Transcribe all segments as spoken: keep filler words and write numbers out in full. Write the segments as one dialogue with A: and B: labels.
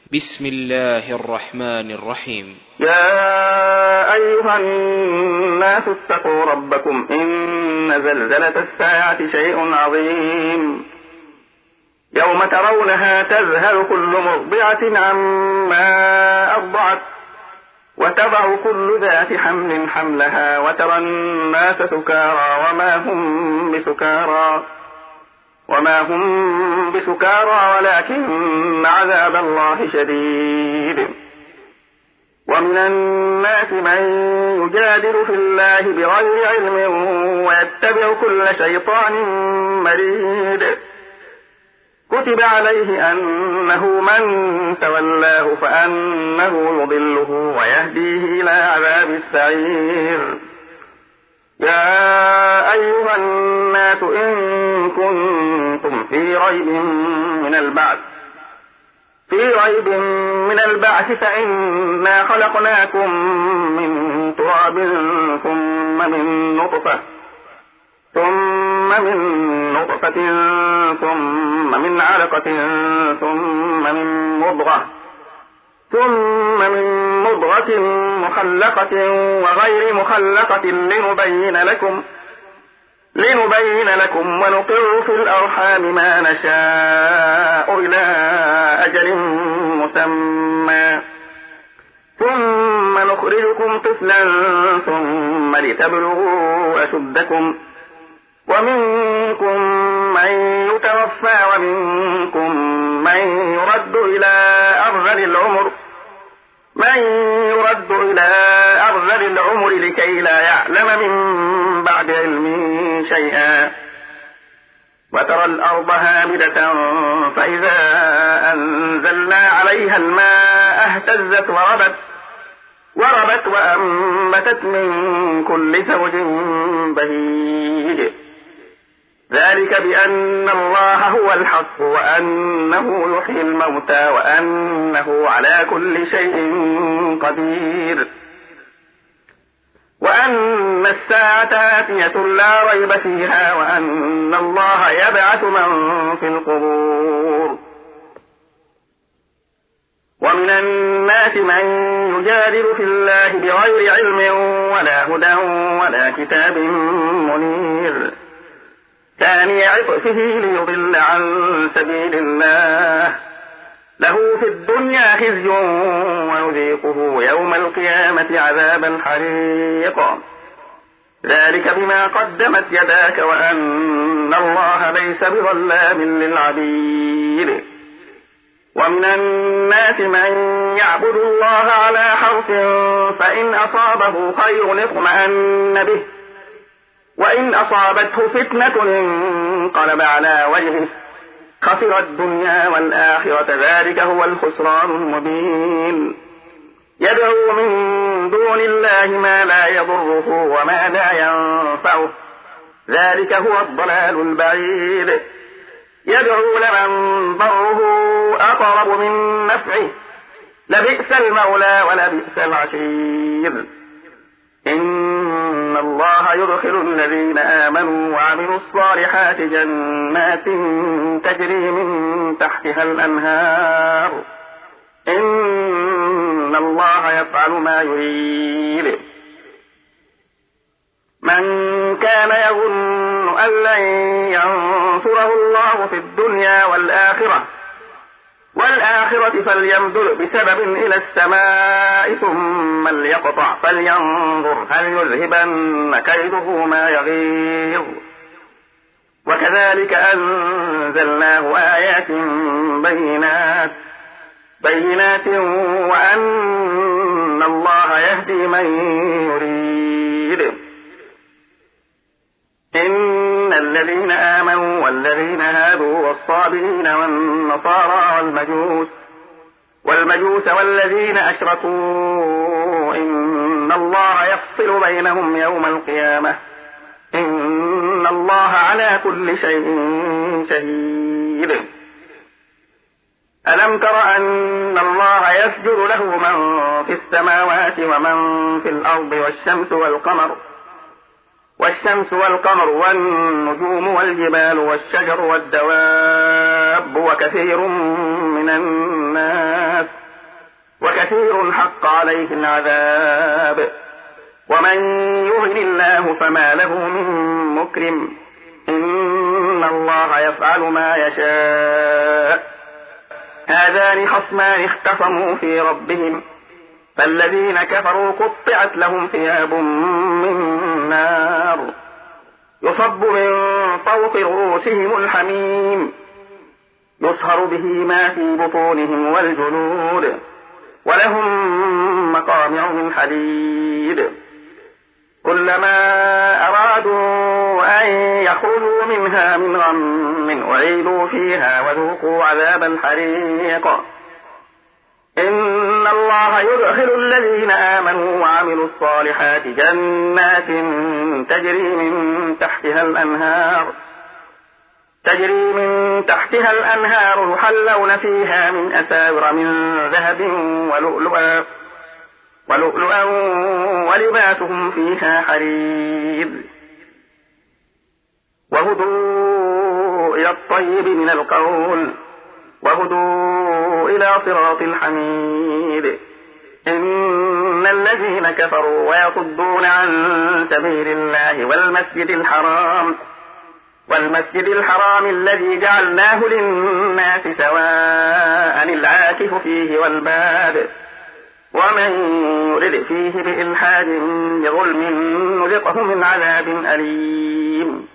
A: بسم الله الرحمن الرحيم.
B: يا أيها الناس اتقوا ربكم إن زلزلة الساعة شيء عظيم يوم ترونها تذهل كل مرضعة عما أرضعت وتضع كل ذات حمل حملها وترى الناس سكارى وما هم بسكارى وما هم بسكارى ولكن عذاب الله شديد. ومن الناس من يجادل في الله بغير علم ويتبع كل شيطان مريد. كتب عليه أنه من تولاه فأنه يضله ويهديه إلى عذاب السعير. يا أيها الناس إن كنتم في ريب من البعث في ريب من البعث فإنا خلقناكم من تراب ثم من نطفة ثم من نطفة ثم من علقة ثم من مضغة ثم من مضغة مخلقة وغير مخلقة لنبين لكم لنبين لكم ونقر في الأرحام ما نشاء إلى أجل مسمى ثم نخرجكم طفلا ثم لتبلغوا أشدكم ومنكم من يتوفى ومنكم من يرد إلى أرذل العمر من يرد إلى أرذل العمر لكي لا يعلم من بعد علم شيئا. وترى الأرض هامدة فإذا أنزلنا عليها الماء اهتزت وربت وربت وأنبتت من كل زوج بهيج. ذلك بأن الله هو الحق وأنه يحيي الموتى وأنه على كل شيء قدير وأن الساعة آتية لا ريب فيها وأن الله يبعث من في القبور. ومن الناس من يجادل في الله بغير علم ولا هدى ولا كتاب منير ثاني عطفه ليضل عن سبيل الله له في الدنيا خزي ويذيقه يوم القيامة عذاب الحريق. ذلك بما قدمت يداك وأن الله ليس بظلام للعبيد. ومن الناس من يعبد الله على حرف فإن أصابه خير اطمأن به وإن أصابته فتنة انقلب على وجهه خسر الدنيا والآخرة ذلك هو الخسران المبين. يدعو من دون الله ما لا يضره وما لا ينفعه ذلك هو الضلال البعيد. يدعو لمن ضره أقرب من نفعه لبئس المولى ولبئس العشير. إن الله يدخل الذين آمنوا وعملوا الصالحات جنات تجري من تحتها الأنهار إن الله يفعل ما يريد. من كان يظن أن لن ينصره الله في الدنيا والآخرة والآخرة فليمدد بسبب إلى السماء ثم ليقطع فلينظر هل يذهبن كيده ما يغيظ. وكذلك أنزلناه آيات بينات بينات وأن الله يهدي من يريد. إن الذين آمنوا والذين هادوا والصابئين والنصارى والمجوس والمجوس والذين أشركوا إن الله يفصل بينهم يوم القيامة إن الله على كل شيء شهيد. ألم تر أن الله يسجد له من في السماوات ومن في الأرض والشمس والقمر والشمس والقمر والنجوم والجبال والشجر والدواب وكثير من الناس كثير حق عليه العذاب ومن يهن الله فما له من مكرم إن الله يفعل ما يشاء هذان خصمان اختصموا في ربهم فالذين كفروا قطعت لهم ثياب من نار يصب من فوق رؤوسهم الحميم يصهر به ما في بطونهم والجلود ولهم مقامع من حديد كلما أرادوا أن يخرجوا منها من غم أعيدوا فيها وذوقوا عذاب الحريق إن الله يدخل الذين آمنوا وعملوا الصالحات جنات تجري من تحتها الأنهار تجري من تحتها الأنهار يحلون فيها من أساور من ذهب ولؤلؤا ولؤلؤا ولباسهم فيها حرير وهدوا إلى الطيب من القول وهدوا إلى صراط الحميد إن الذين كفروا ويصدون عن سبيل الله والمسجد الحرام والمسجد الحرام الذي جعلناه للناس سواء العاكف فيه والباد ومن يرد فيه بإلحاد بظلم نذقه من عذاب أليم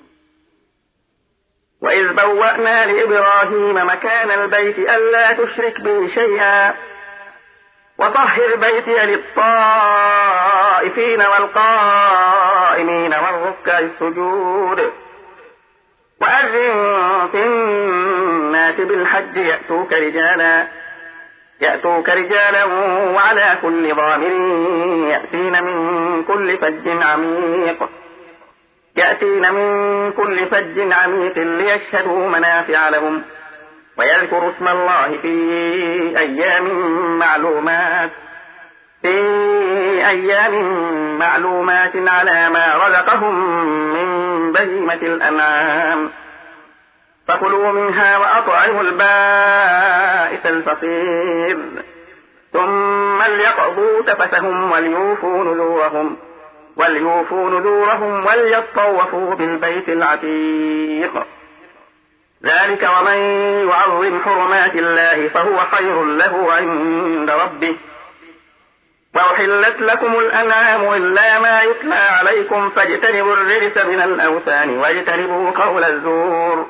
B: وإذ بوأنا لإبراهيم مكان البيت ألا تشرك بي شيئا وطهر بيتي للطائفين والقائمين والركع السجود وأذن في الناس بالحج يأتوك رجالا يأتوك رجالا وعلى كل ضامر يأتين من كل فج عميق يأتين من كل فج عميق ليشهدوا منافع لهم ويذكروا اسم الله في أيام معلومات في أيام معلومات على ما رزقهم من بهيمة الأنعام فكلوا منها وأطعموا البائس الفقير ثم ليقضوا تفثهم وليوفوا نذورهم وليوفوا نذورهم وليطوفوا بالبيت العتيق ذلك ومن يعظم حرمات الله فهو خير له عند ربه وأحلت لكم الأنعام إلا ما يتلى عليكم فاجتنبوا الرجس من الأوثان واجتنبوا قول الزور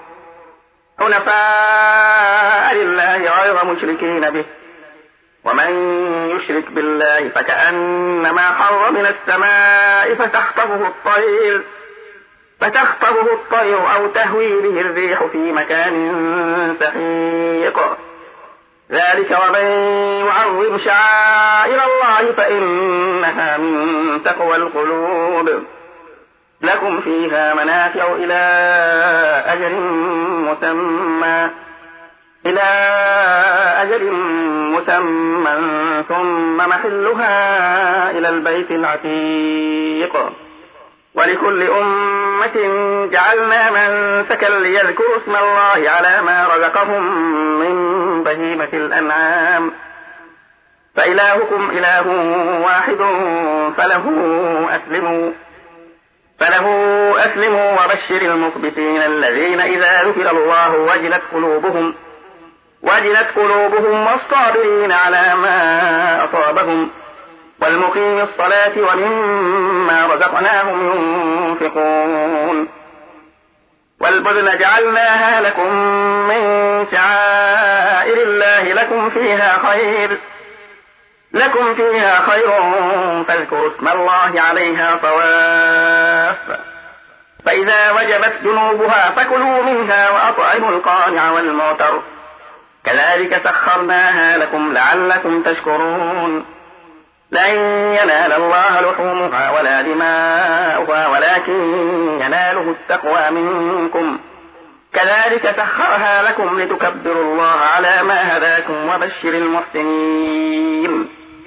B: حنفاء لله غير مشركين به ومن يشرك بالله فكأنما حر من السماء فتخطفه الطير فتخطفه الطير أو تهوي به الريح في مكان سحيق ذلك ومن يعظم شعائر الله فإنها من تقوى القلوب لكم فيها منافع إلى أجل مسمى إلى أجل مسمى ثم محلها إلى البيت العتيق ولكل أمة جعلنا منسكا ليذكروا اسم الله على ما رزقهم من بهيمة الأنعام فإلهكم إله واحد فله أسلموا فله أسلموا وبشر المخبتين الذين إذا ذكر الله وجلت قلوبهم وجلت قلوبهم والصابرين على ما أصابهم والمقيم الصلاة ومما رزقناهم ينفقون والبدن جعلناها لكم من شعائر الله لكم فيها خير لكم فيها خير فاذكروا اسم الله عليها صواف فإذا وجبت جنوبها فكلوا منها وأطعموا القانع والمعتر كذلك سخرناها لكم لعلكم تشكرون لن ينال الله لحومها ولا دماؤها ولكن يناله التقوى منكم كذلك سخرها لكم لتكبروا الله على ما هداكم وبشر المحسنين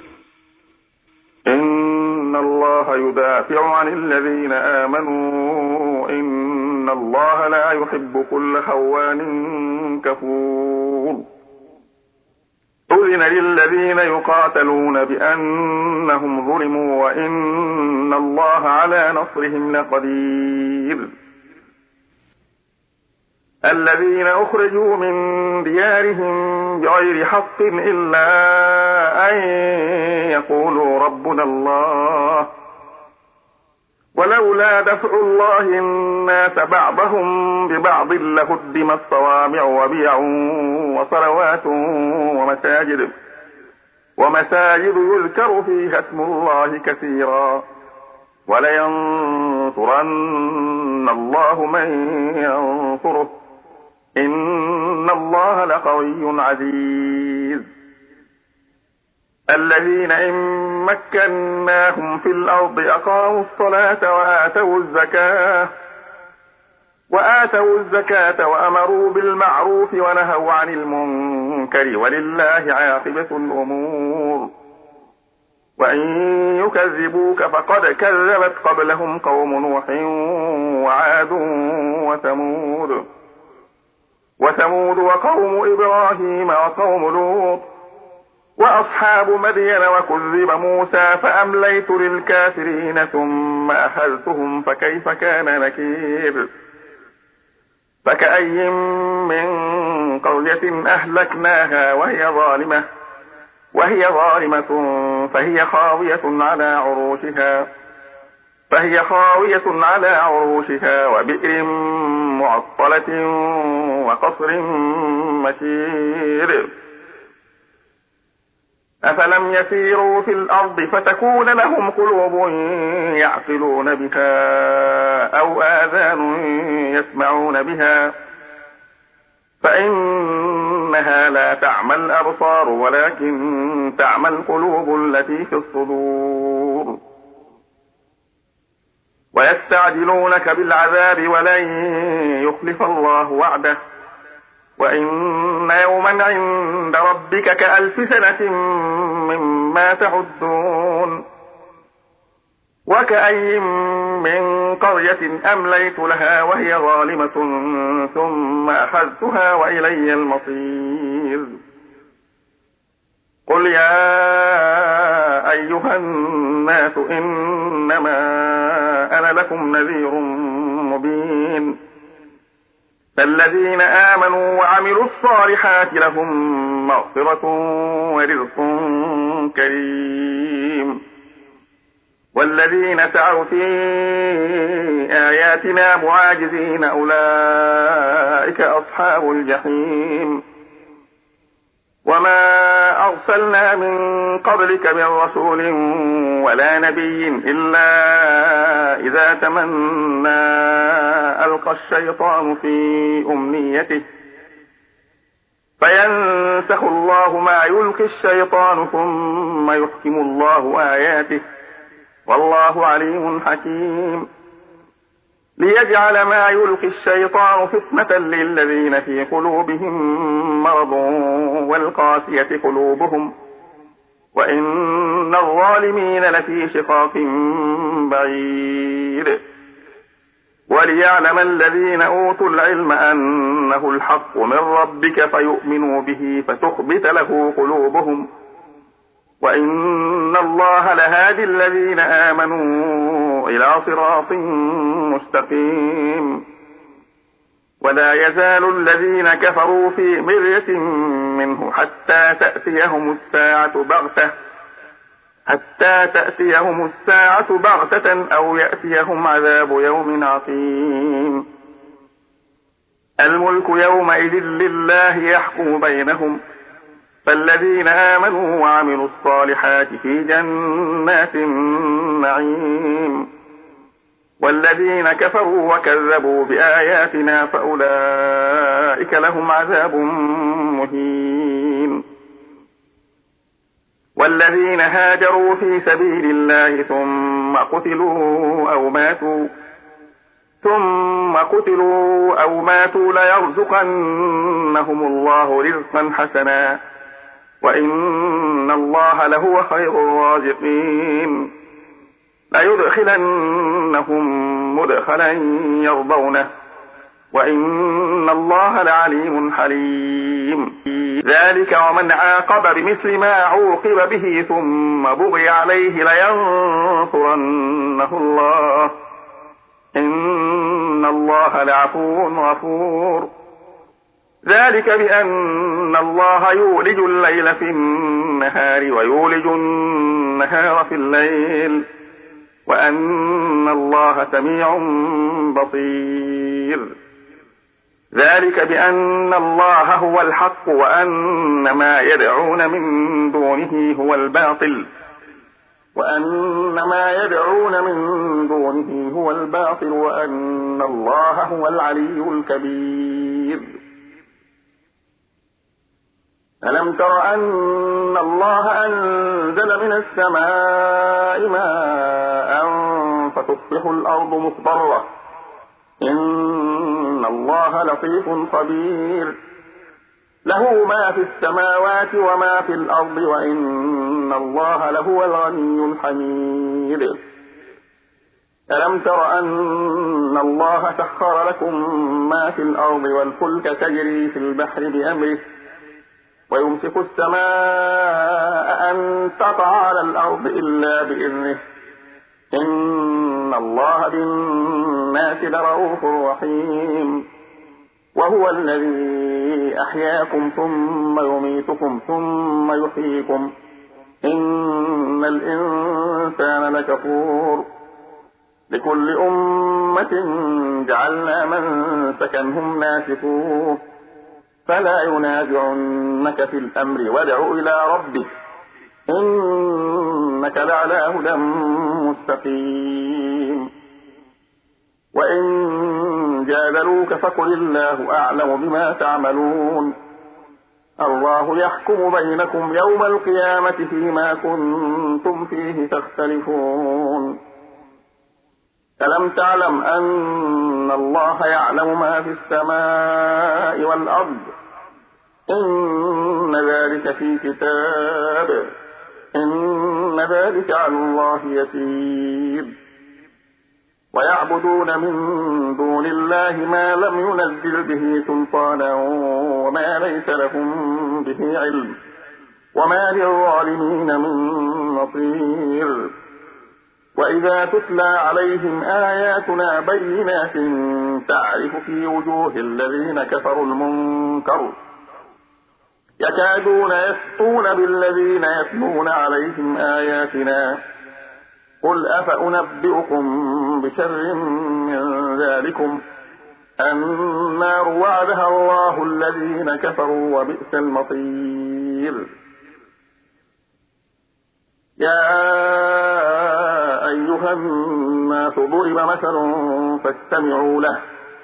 C: إن الله يدافع عن الذين آمنوا إن الله لا يحب كل خوان كفور أذن للذين يقاتلون بأنهم ظلموا وإن الله على نصرهم لقدير. الذين أخرجوا من ديارهم بغير حق إلا أن يقولوا ربنا الله ولولا دفع الله الناس بعضهم ببعض لهدمت صوامع وبيع وصلوات ومساجد ومساجد يذكر فيها اسم الله كثيرا ولينصرن الله من ينصره إن الله لقوي عزيز. الذين إن مكناهم في الأرض أقاموا الصلاة وآتوا الزكاة وآتوا الزكاة وأمروا بالمعروف ونهوا عن المنكر ولله عاقبة الأمور. وإن يكذبوك فقد كذبت قبلهم قوم نوح وعاد وثمود وثمود وقوم إبراهيم وقوم لوط وأصحاب مدين وكذب موسى فأمليت للكافرين ثم أخذتهم فكيف كان نكير. فكأي من قرية أهلكناها وهي ظالمة وهي ظالمة فهي خاوية على عروشها فهي خاوية على عروشها وبئر معطلة وقصر مشيد. أفلم يسيروا في الأرض فتكون لهم قلوب يعقلون بها أو آذان يسمعون بها فإنها لا تعمى الأبصار ولكن تعمى القلوب التي في الصدور. ويستعجلونك بالعذاب ولن يخلف الله وعده وإن يوما عند ربك كألف سنة مما تعدون. وكأي من قرية أمليت لها وهي ظالمة ثم أخذتها وإلي المصير. قل يا أيها الناس إنما أنا لكم نذير مبين. فالذين آمنوا وعملوا الصالحات لهم مغفرة ورزق كريم. والذين سعوا في آياتنا معاجزين أولئك أصحاب الجحيم. وما أرسلنا من قبلك من رسول ولا نبي إلا إذا تمنى ألقى الشيطان في أمنيته فينسخ الله ما يلقي الشيطان ثم يحكم الله آياته والله عليم حكيم. ليجعل ما يلقي الشيطان فتنة للذين في قلوبهم مرض والقاسية قلوبهم وإن الظالمين لفي شقاق بعيد. وليعلم الذين أوتوا العلم أنه الحق من ربك فيؤمنوا به فتخبت له قلوبهم وإن الله لهادي الذين آمنوا إلى صراط مستقيم. ولا يزال الذين كفروا في مرية منه حتى تأتيهم الساعة بغتة حتى تأتيهم الساعة بغتة أو يأتيهم عذاب يوم عقيم. الملك يومئذ لله يحكم بينهم فالذين آمنوا وعملوا الصالحات في جنات النعيم والذين كفروا وكذبوا بآياتنا فأولئك لهم عذاب مهين. والذين هاجروا في سبيل الله ثم قتلوا أو ماتوا ثم قتلوا أو ماتوا ليرزقنهم الله رزقا حسنا وإن الله لهو خير الرازقين. ليدخلنهم مدخلا يرضونه وإن الله لعليم حليم. ذلك ومن عاقب بمثل ما عوقب به ثم بغي عليه لينصرنه الله إن الله لعفو غفور. ذلك بأن الله يولج الليل في النهار ويولج النهار في الليل وأن الله سميع بصير. ذلك بأن الله هو الحق وأن ما يدعون من دونه هو الباطل وأن ما يدعون من دونه هو الباطل وأن الله هو العلي الكبير. ألم تر أن الله أنزل من السماء ماء فتصبح الأرض مخضرة إن الله لطيف خبير. له ما في السماوات وما في الأرض وإن الله لهو الغني الحميد. ألم تر أن الله سخر لكم ما في الأرض والفلك تجري في البحر بأمره ويمسك السماء أن تقع على الأرض إلا بإذنه إن الله بالناس لرؤوف رحيم. وهو الذي أحياكم ثم يميتكم ثم يحييكم إن الإنسان لكفور. لكل أمة جعلنا منسكا هم ناسكوه فلا ينازعنك في الأمر وادع إلى ربك إنك لعلى هدى مستقيم. وإن جادلوك فقل الله أعلم بما تعملون الله يحكم بينكم يوم القيامة فيما كنتم فيه تختلفون. ألم تعلم أن الله يعلم ما في السماء والأرض إن ذلك في كتاب إن ذلك على الله يسير. ويعبدون من دون الله ما لم ينزل به سلطانا وما ليس لهم به علم وما للظالمين من نصير. وإذا تتلى عليهم آياتنا بينات تعرف في وجوه الذين كفروا المنكر يكادون يسطون بالذين يتلون عليهم آياتنا قل أفأنبئكم بشر من ذلكم النار وعدها الله الذين كفروا وبئس المصير. يا أيها الناس ضرب مثل فاستمعوا له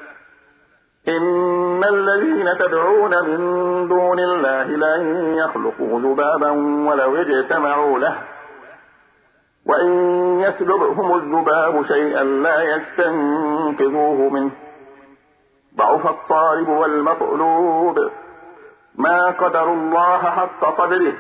C: إن الذين تدعون من دون الله لن يخلقوا ذبابا ولو اجتمعوا له وإن يسلبهم الذباب شيئا لا يستنقذوه منه ضعف الطالب والمطلوب ما قدروا الله حق قدره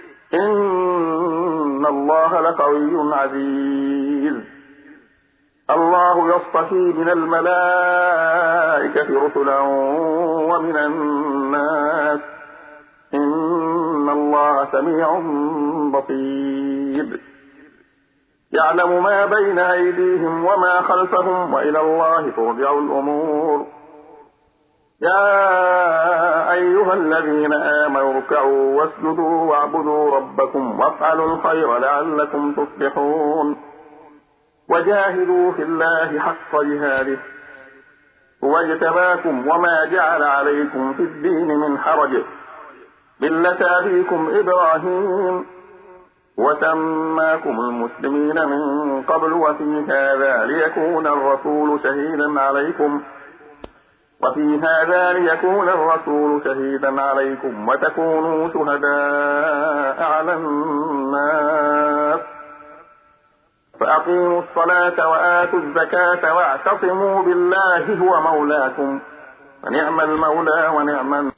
C: إن الله لقوي عزيز. الله يصطفي من الملائكة رسلا ومن الناس إن الله سميع بصير. يعلم ما بين أيديهم وما خلفهم وإلى الله ترجع الأمور. يا أيها الذين آمنوا اركعوا واسجدوا واعبدوا ربكم وافعلوا الخير لعلكم تفلحون. وجاهدوا في الله حق جهاده هو اجتباكم وما جعل عليكم في الدين من حرج ملة أبيكم إبراهيم وسماكم المسلمين من قبل وفي هذا ليكون الرسول شهيدا عليكم وفي هذا ليكون الرسول شهيدا عليكم وتكونوا شهداء على الناس فأقيموا الصلاة وآتوا الزكاة واعتصموا بالله هو مولاكم فنعم المولى ونعم